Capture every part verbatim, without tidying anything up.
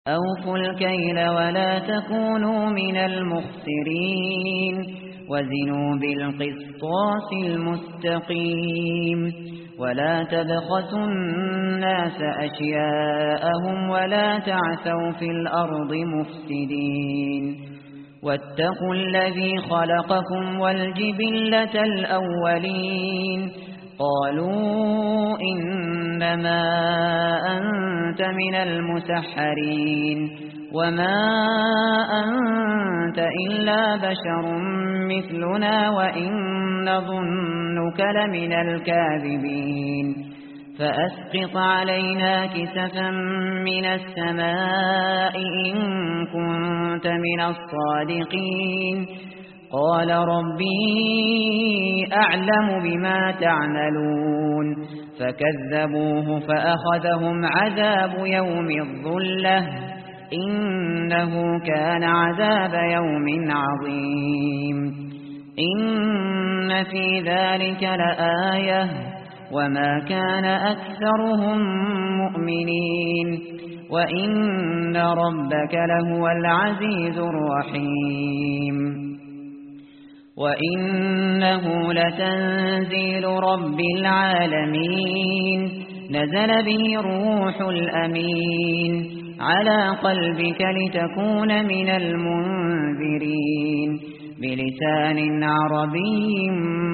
أوفوا الكيل ولا تكونوا من المخسرين وزنوا بالقسطاس المستقيم ولا تبخسوا الناس أشياءهم ولا تعثوا في الأرض مفسدين واتقوا الذي خلقكم والجبلة الأولين قالوا إنما أنت من المسحرين وما أنت إلا بشر مثلنا وإن نظنك لمن الكاذبين فأسقط علينا كسفا من السماء إن كنت من الصادقين قال ربي أعلم بما تعملون فكذبوه فأخذهم عذاب يوم الظلة إنه كان عذاب يوم عظيم إن في ذلك لآية وما كان أكثرهم مؤمنين وإن ربك لهو العزيز الرحيم وإنه لتنزيل رب العالمين نزل به الروح الأمين على قلبك لتكون من المنذرين بلسان عربي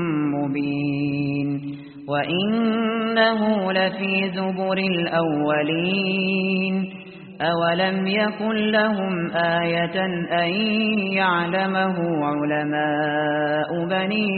مبين وإنه لفي زبر الأولين أولم يكن لهم آية أن يعلمه علماء بني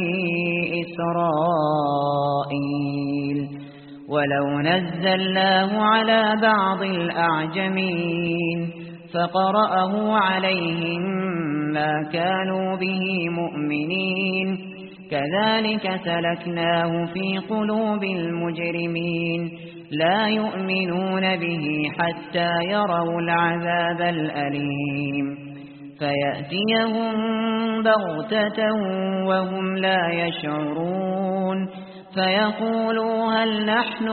إسرائيل ولو نزلناه على بعض الأعجمين فقرأه عليهم ما كانوا به مؤمنين كذلك سلكناه في قلوب المجرمين لا يؤمنون به حتى يروا العذاب الأليم فيأتيهم بغتة وهم لا يشعرون فيقولوا هل نحن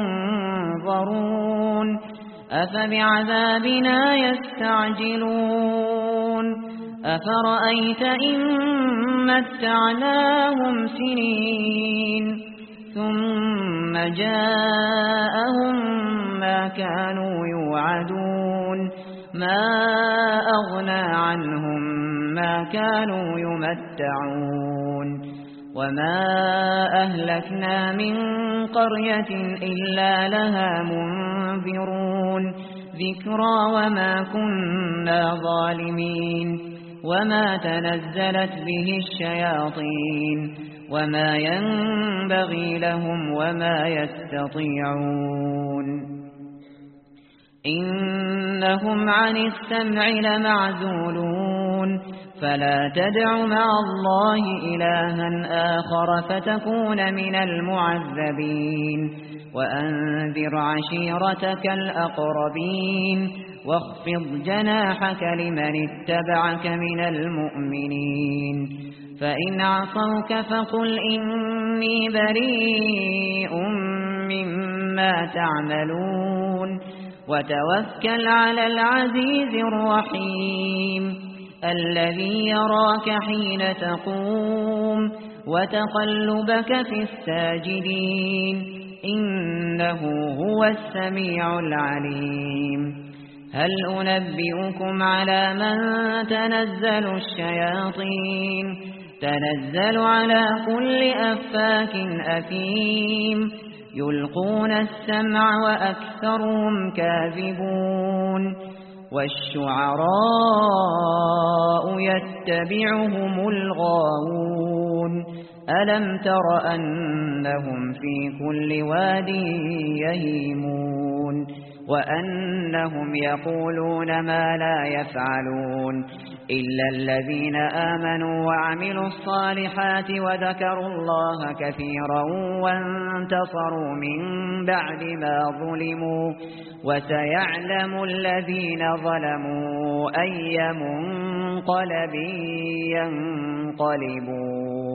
منظرون أفبعذابنا يستعجلون أفرأيت إن متعناهم سنين ثم جاءهم ما كانوا يوعدون ما أغنى عنهم ما كانوا يمتعون وما أهلكنا من قرية إلا لها منذرون ذكرى وما كنا ظالمين وما تنزلت به الشياطين وما ينبغي لهم وما يستطيعون إنهم عن السمع لمعزولون فلا تدع مع الله إلها آخر فتكون من المعذبين وأنذر عشيرتك الأقربين واخفض جناحك لمن اتبعك من المؤمنين فإن عصوك فقل إني بريء مما تعملون وتوكل على العزيز الرحيم الذي يراك حين تقوم وتقلبك في الساجدين إنه هو السميع العليم هل أنبئكم على من تنزل الشياطين تنزل على كل أفاك أثيم يلقون السمع وأكثرهم كاذبون والشعراء يتبعهم الغاوون ألم تر أنهم في كل واد يهيمون وأنهم يقولون ما لا يفعلون إلا الذين آمنوا وعملوا الصالحات وذكروا الله كثيرا وانتصروا من بعد ما ظلموا وسيعلم الذين ظلموا أي منقلب ينقلبون.